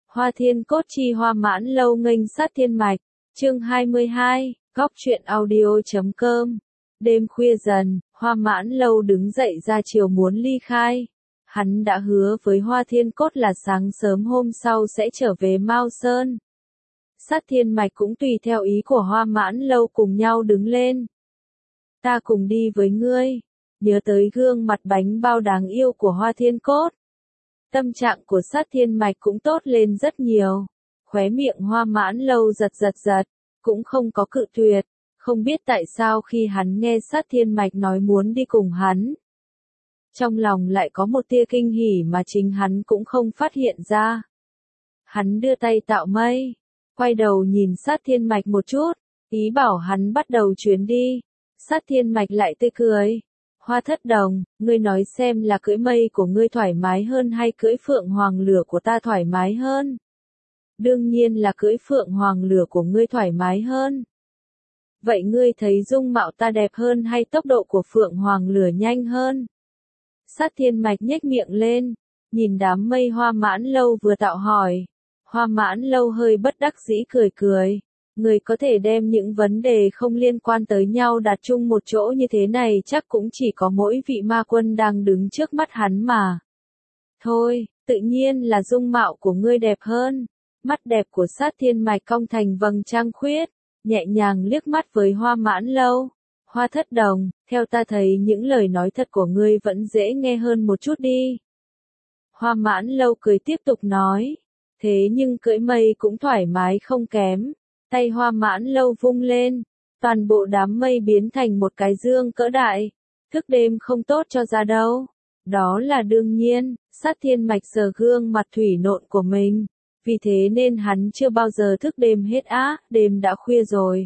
Hoa Thiên Cốt chi Hoa Mãn Lâu nghênh sát thiên mạch. Chương 22, góc truyện audio.com. Đêm khuya dần, Hoa Mãn Lâu đứng dậy ra chiều muốn ly khai. Hắn đã hứa với Hoa Thiên Cốt là sáng sớm hôm sau sẽ trở về Mao Sơn. Sát thiên mạch cũng tùy theo ý của Hoa Mãn Lâu cùng nhau đứng lên. Ta cùng đi với ngươi. Nhớ tới gương mặt bánh bao đáng yêu của Hoa Thiên Cốt. Tâm trạng của sát thiên mạch cũng tốt lên rất nhiều. Khóe miệng Hoa Mãn Lâu giật, cũng không có cự tuyệt. Không biết tại sao khi hắn nghe sát thiên mạch nói muốn đi cùng hắn, trong lòng lại có một tia kinh hỉ mà chính hắn cũng không phát hiện ra. Hắn đưa tay tạo mây, quay đầu nhìn sát thiên mạch một chút, ý bảo hắn bắt đầu chuyến đi. Sát thiên mạch lại tươi cười. Hoa Thất Đồng, ngươi nói xem là cưỡi mây của ngươi thoải mái hơn hay cưỡi phượng hoàng lửa của ta thoải mái hơn? Đương nhiên là cưỡi phượng hoàng lửa của ngươi thoải mái hơn. Vậy ngươi thấy dung mạo ta đẹp hơn hay tốc độ của phượng hoàng lửa nhanh hơn? Sát thiên mạch nhếch miệng lên, nhìn đám mây Hoa Mãn Lâu vừa tạo hỏi. Hoa Mãn Lâu hơi bất đắc dĩ cười. Người có thể đem những vấn đề không liên quan tới nhau đặt chung một chỗ như thế này chắc cũng chỉ có mỗi vị ma quân đang đứng trước mắt hắn mà. Thôi, tự nhiên là dung mạo của ngươi đẹp hơn. Mắt đẹp của sát thiên mạch cong thành vầng trăng khuyết, nhẹ nhàng liếc mắt với Hoa Mãn Lâu. Hoa Thất Đồng, theo ta thấy những lời nói thật của ngươi vẫn dễ nghe hơn một chút đi. Hoa Mãn Lâu cười tiếp tục nói, thế nhưng cưỡi mây cũng thoải mái không kém. Tay Hoa Mãn Lâu vung lên, toàn bộ đám mây biến thành một cái dương cỡ đại. Thức đêm không tốt cho da đâu. Đó là đương nhiên. Sát thiên mạch sờ gương mặt thủy nộn của mình. Vì thế nên hắn chưa bao giờ thức đêm hết á, đêm đã khuya rồi.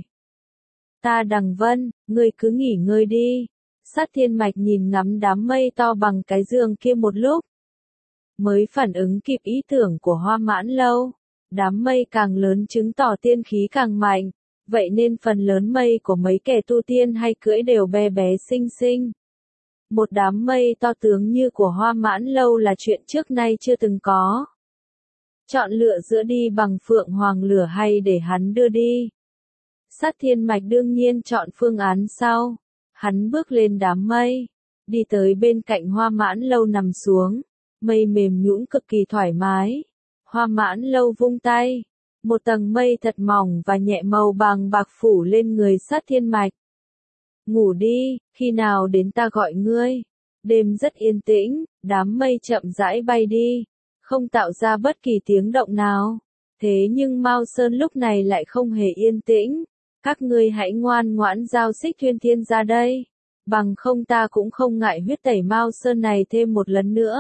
Ta Đằng Vân, ngươi cứ nghỉ ngơi đi. Sát thiên mạch nhìn ngắm đám mây to bằng cái giường kia một lúc, mới phản ứng kịp ý tưởng của Hoa Mãn Lâu. Đám mây càng lớn chứng tỏ tiên khí càng mạnh, vậy nên phần lớn mây của mấy kẻ tu tiên hay cưỡi đều bé bé xinh xinh. Một đám mây to tướng như của Hoa Mãn Lâu là chuyện trước nay chưa từng có. Chọn lựa giữa đi bằng phượng hoàng lửa hay để hắn đưa đi. Sát thiên mạch đương nhiên chọn phương án sau. Hắn bước lên đám mây, đi tới bên cạnh Hoa Mãn Lâu nằm xuống. Mây mềm nhũn cực kỳ thoải mái. Hoa Mãn Lâu vung tay, một tầng mây thật mỏng và nhẹ màu vàng bạc phủ lên người sát thiên mạch. Ngủ đi, khi nào đến ta gọi ngươi. Đêm rất yên tĩnh, đám mây chậm rãi bay đi, không tạo ra bất kỳ tiếng động nào. Thế nhưng Mao Sơn lúc này lại không hề yên tĩnh. Các ngươi hãy ngoan ngoãn giao Xích Thuyên Thiên ra đây, bằng không ta cũng không ngại huyết tẩy Mao Sơn này thêm một lần nữa.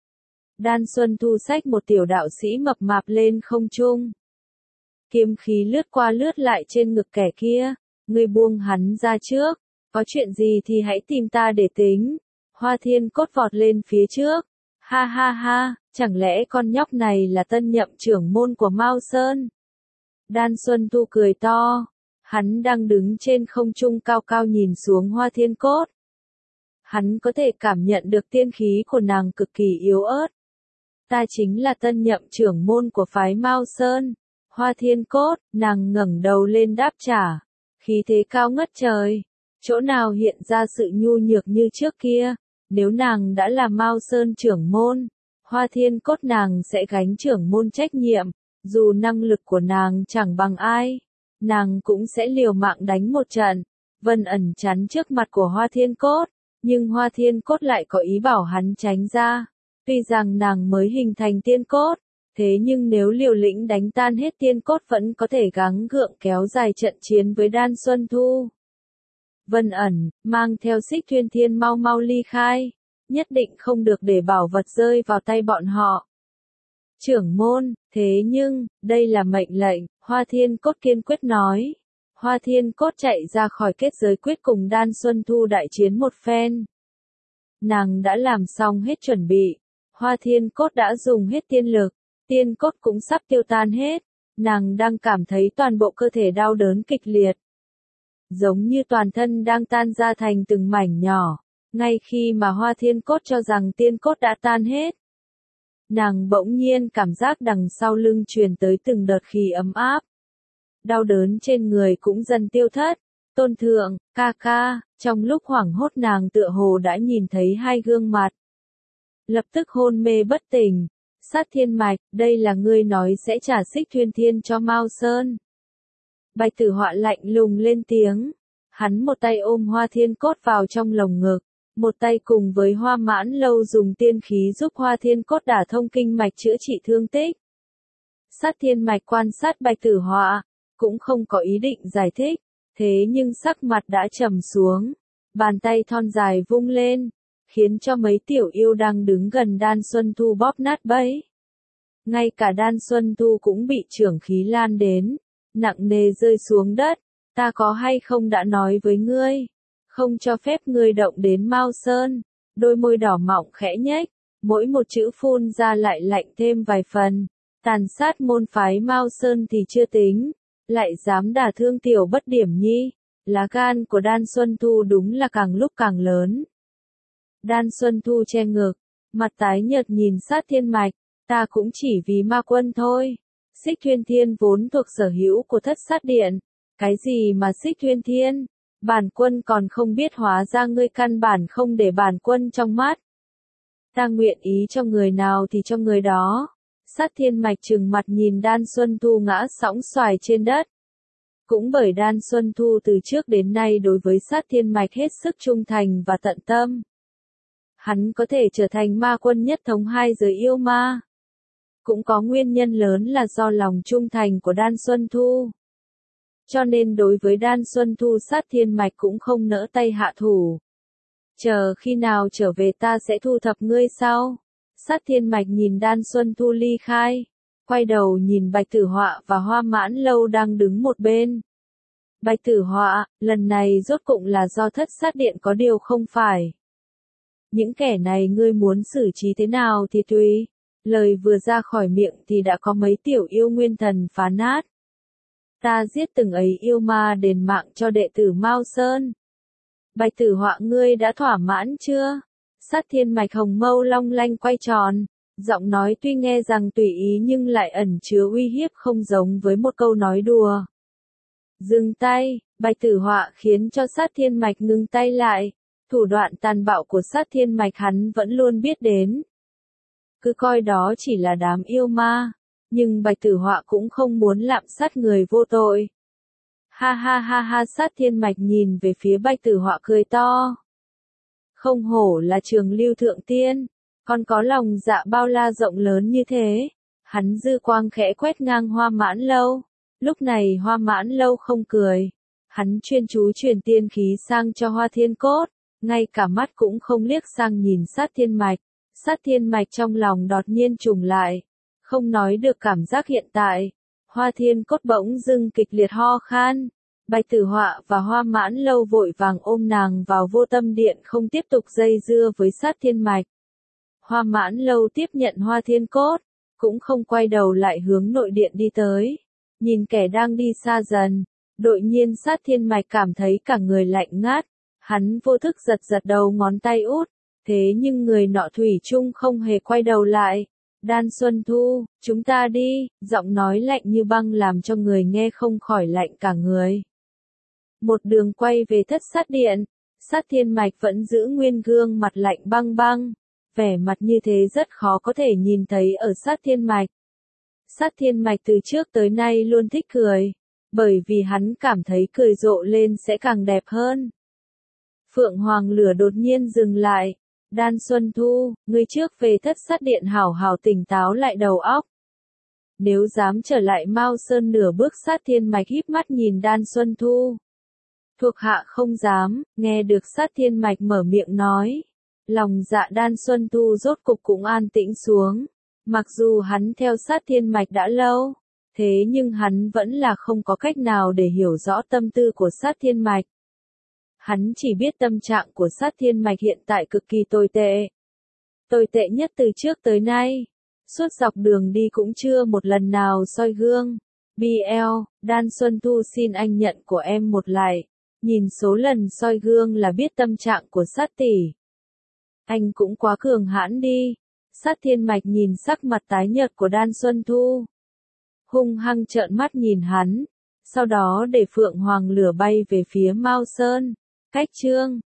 Đan Xuân Thu xách một tiểu đạo sĩ mập mạp lên không trung. Kiếm khí lướt qua lướt lại trên ngực kẻ kia. Ngươi buông hắn ra trước. Có chuyện gì thì hãy tìm ta để tính. Hoa Thiên Cốt vọt lên phía trước. Ha ha ha, chẳng lẽ con nhóc này là tân nhậm trưởng môn của Mao Sơn? Đan Xuân Thu cười to. Hắn đang đứng trên không trung cao cao nhìn xuống Hoa Thiên Cốt. Hắn có thể cảm nhận được tiên khí của nàng cực kỳ yếu ớt. Ta chính là tân nhậm trưởng môn của phái Mao Sơn. Hoa Thiên Cốt, nàng ngẩng đầu lên đáp trả. Khí thế cao ngất trời. Chỗ nào hiện ra sự nhu nhược như trước kia. Nếu nàng đã là Mao Sơn trưởng môn, Hoa Thiên Cốt nàng sẽ gánh trưởng môn trách nhiệm. Dù năng lực của nàng chẳng bằng ai, nàng cũng sẽ liều mạng đánh một trận. Vân Ẩn chắn trước mặt của Hoa Thiên Cốt, nhưng Hoa Thiên Cốt lại có ý bảo hắn tránh ra. Tuy rằng nàng mới hình thành tiên cốt, thế nhưng nếu liều lĩnh đánh tan hết tiên cốt vẫn có thể gắng gượng kéo dài trận chiến với Đan Xuân Thu. Vân Ẩn, mang theo Xích Thuyên Thiên mau mau ly khai, nhất định không được để bảo vật rơi vào tay bọn họ. Trưởng môn, thế nhưng, đây là mệnh lệnh, Hoa Thiên Cốt kiên quyết nói. Hoa Thiên Cốt chạy ra khỏi kết giới quyết cùng Đan Xuân Thu đại chiến một phen. Nàng đã làm xong hết chuẩn bị. Hoa Thiên Cốt đã dùng hết tiên lực, tiên cốt cũng sắp tiêu tan hết, nàng đang cảm thấy toàn bộ cơ thể đau đớn kịch liệt. Giống như toàn thân đang tan ra thành từng mảnh nhỏ, ngay khi mà Hoa Thiên Cốt cho rằng tiên cốt đã tan hết. nàng bỗng nhiên cảm giác đằng sau lưng truyền tới từng đợt khí ấm áp. Đau đớn trên người cũng dần tiêu thất. Tôn thượng, ca ca, trong lúc hoảng hốt nàng tựa hồ đã nhìn thấy hai gương mặt. Lập tức hôn mê bất tỉnh. Sát Thiên Mạch, đây là ngươi nói sẽ trả Xích Thuyên Thiên cho Mao Sơn. Bạch Tử Họa lạnh lùng lên tiếng. Hắn một tay ôm Hoa Thiên Cốt vào trong lồng ngực, một tay cùng với Hoa Mãn Lâu dùng tiên khí giúp Hoa Thiên Cốt đả thông kinh mạch chữa trị thương tích. Sát Thiên Mạch quan sát Bạch Tử Họa, cũng không có ý định giải thích, thế nhưng sắc mặt đã trầm xuống, bàn tay thon dài vung lên, khiến cho mấy tiểu yêu đang đứng gần Đan Xuân Thu bóp nát bẫy. Ngay cả Đan Xuân Thu cũng bị trưởng khí lan đến, nặng nề rơi xuống đất. Ta có hay không đã nói với ngươi, không cho phép ngươi động đến Mao Sơn. Đôi môi đỏ mọng khẽ nhếch, mỗi một chữ phun ra lại lạnh thêm vài phần. Tàn sát môn phái Mao Sơn thì chưa tính, lại dám đả thương tiểu bất điểm nhi. Lá gan của Đan Xuân Thu đúng là càng lúc càng lớn. Đan Xuân Thu che ngực, mặt tái nhợt nhìn Sát Thiên Mạch, ta cũng chỉ vì ma quân thôi. Xích Thuyên Thiên vốn thuộc sở hữu của Thất Sát Điện. Cái gì mà Xích Thuyên Thiên? Bản quân còn không biết, hóa ra ngươi căn bản không để bản quân trong mắt. Ta nguyện ý cho người nào thì cho người đó. Sát Thiên Mạch trừng mặt nhìn Đan Xuân Thu ngã sõng xoài trên đất. Cũng bởi Đan Xuân Thu từ trước đến nay đối với Sát Thiên Mạch hết sức trung thành và tận tâm. Hắn có thể trở thành ma quân nhất thống hai giới yêu ma. Cũng có nguyên nhân lớn là do lòng trung thành của Đan Xuân Thu. Cho nên đối với Đan Xuân Thu Sát Thiên Mạch cũng không nỡ tay hạ thủ. Chờ khi nào trở về ta sẽ thu thập ngươi sau. Sát Thiên Mạch nhìn Đan Xuân Thu ly khai, quay đầu nhìn Bạch Tử Họa và Hoa Mãn Lâu đang đứng một bên. Bạch Tử Họa, lần này rốt cục là do Thất Sát Điện có điều không phải. Những kẻ này ngươi muốn xử trí thế nào thì tùy. Lời vừa ra khỏi miệng thì đã có mấy tiểu yêu nguyên thần phá nát. Ta giết từng ấy yêu ma đền mạng cho đệ tử Mao Sơn. Bạch Tử Họa, ngươi đã thỏa mãn chưa? Sát Thiên Mạch hồng mâu long lanh quay tròn, giọng nói tuy nghe rằng tùy ý nhưng lại ẩn chứa uy hiếp, không giống với một câu nói đùa. Dừng tay, Bạch Tử Họa khiến cho Sát Thiên Mạch ngừng tay lại. Thủ đoạn tàn bạo của Sát Thiên Mạch hắn vẫn luôn biết đến. Cứ coi đó chỉ là đám yêu ma. Nhưng Bạch Tử Họa cũng không muốn lạm sát người vô tội. Ha ha ha ha, Sát Thiên Mạch nhìn về phía Bạch Tử Họa cười to. Không hổ là Trường Lưu Thượng Tiên, còn có lòng dạ bao la rộng lớn như thế. Hắn dư quang khẽ quét ngang Hoa Mãn Lâu. Lúc này Hoa Mãn Lâu không cười. Hắn chuyên chú truyền tiên khí sang cho Hoa Thiên Cốt, ngay cả mắt cũng không liếc sang nhìn Sát Thiên Mạch. Sát Thiên Mạch trong lòng đột nhiên trùng lại. Không nói được cảm giác hiện tại. Hoa Thiên Cốt bỗng dưng kịch liệt ho khan. Bạch Tử Họa và Hoa Mãn Lâu vội vàng ôm nàng vào Vô Tâm Điện, không tiếp tục dây dưa với Sát Thiên Mạch. Hoa Mãn Lâu tiếp nhận Hoa Thiên Cốt, cũng không quay đầu lại hướng nội điện đi tới. Nhìn kẻ đang đi xa dần, đột nhiên Sát Thiên Mạch cảm thấy cả người lạnh ngắt. Hắn vô thức giật giật đầu ngón tay út, thế nhưng người nọ thủy chung không hề quay đầu lại. Đan Xuân Thu, chúng ta đi, giọng nói lạnh như băng làm cho người nghe không khỏi lạnh cả người. Một đường quay về Thất Sát Điện, Sát Thiên Mạch vẫn giữ nguyên gương mặt lạnh băng băng. Vẻ mặt như thế rất khó có thể nhìn thấy ở Sát Thiên Mạch. Sát Thiên Mạch từ trước tới nay luôn thích cười, bởi vì hắn cảm thấy cười rộ lên sẽ càng đẹp hơn. Phượng Hoàng Lửa đột nhiên dừng lại. Đan Xuân Thu, ngươi trước về Thất Sát Điện hảo hảo tỉnh táo lại đầu óc. Nếu dám trở lại Mao Sơn nửa bước. Sát Thiên Mạch híp mắt nhìn Đan Xuân Thu. Thuộc hạ không dám. Nghe được Sát Thiên Mạch mở miệng nói, lòng dạ Đan Xuân Thu rốt cục cũng an tĩnh xuống. Mặc dù hắn theo Sát Thiên Mạch đã lâu, thế nhưng hắn vẫn là không có cách nào để hiểu rõ tâm tư của Sát Thiên Mạch. Hắn chỉ biết tâm trạng của Sát Thiên Mạch hiện tại cực kỳ tồi tệ. Tồi tệ nhất từ trước tới nay. Suốt dọc đường đi cũng chưa một lần nào soi gương. BL, Đan Xuân Thu xin anh nhận của em một lại. Nhìn số lần soi gương là biết tâm trạng của Sát tỷ. Anh cũng quá cường hãn đi. Sát Thiên Mạch nhìn sắc mặt tái nhợt của Đan Xuân Thu, hung hăng trợn mắt nhìn hắn, sau đó để Phượng Hoàng lửa bay về phía Mao Sơn. Cách chương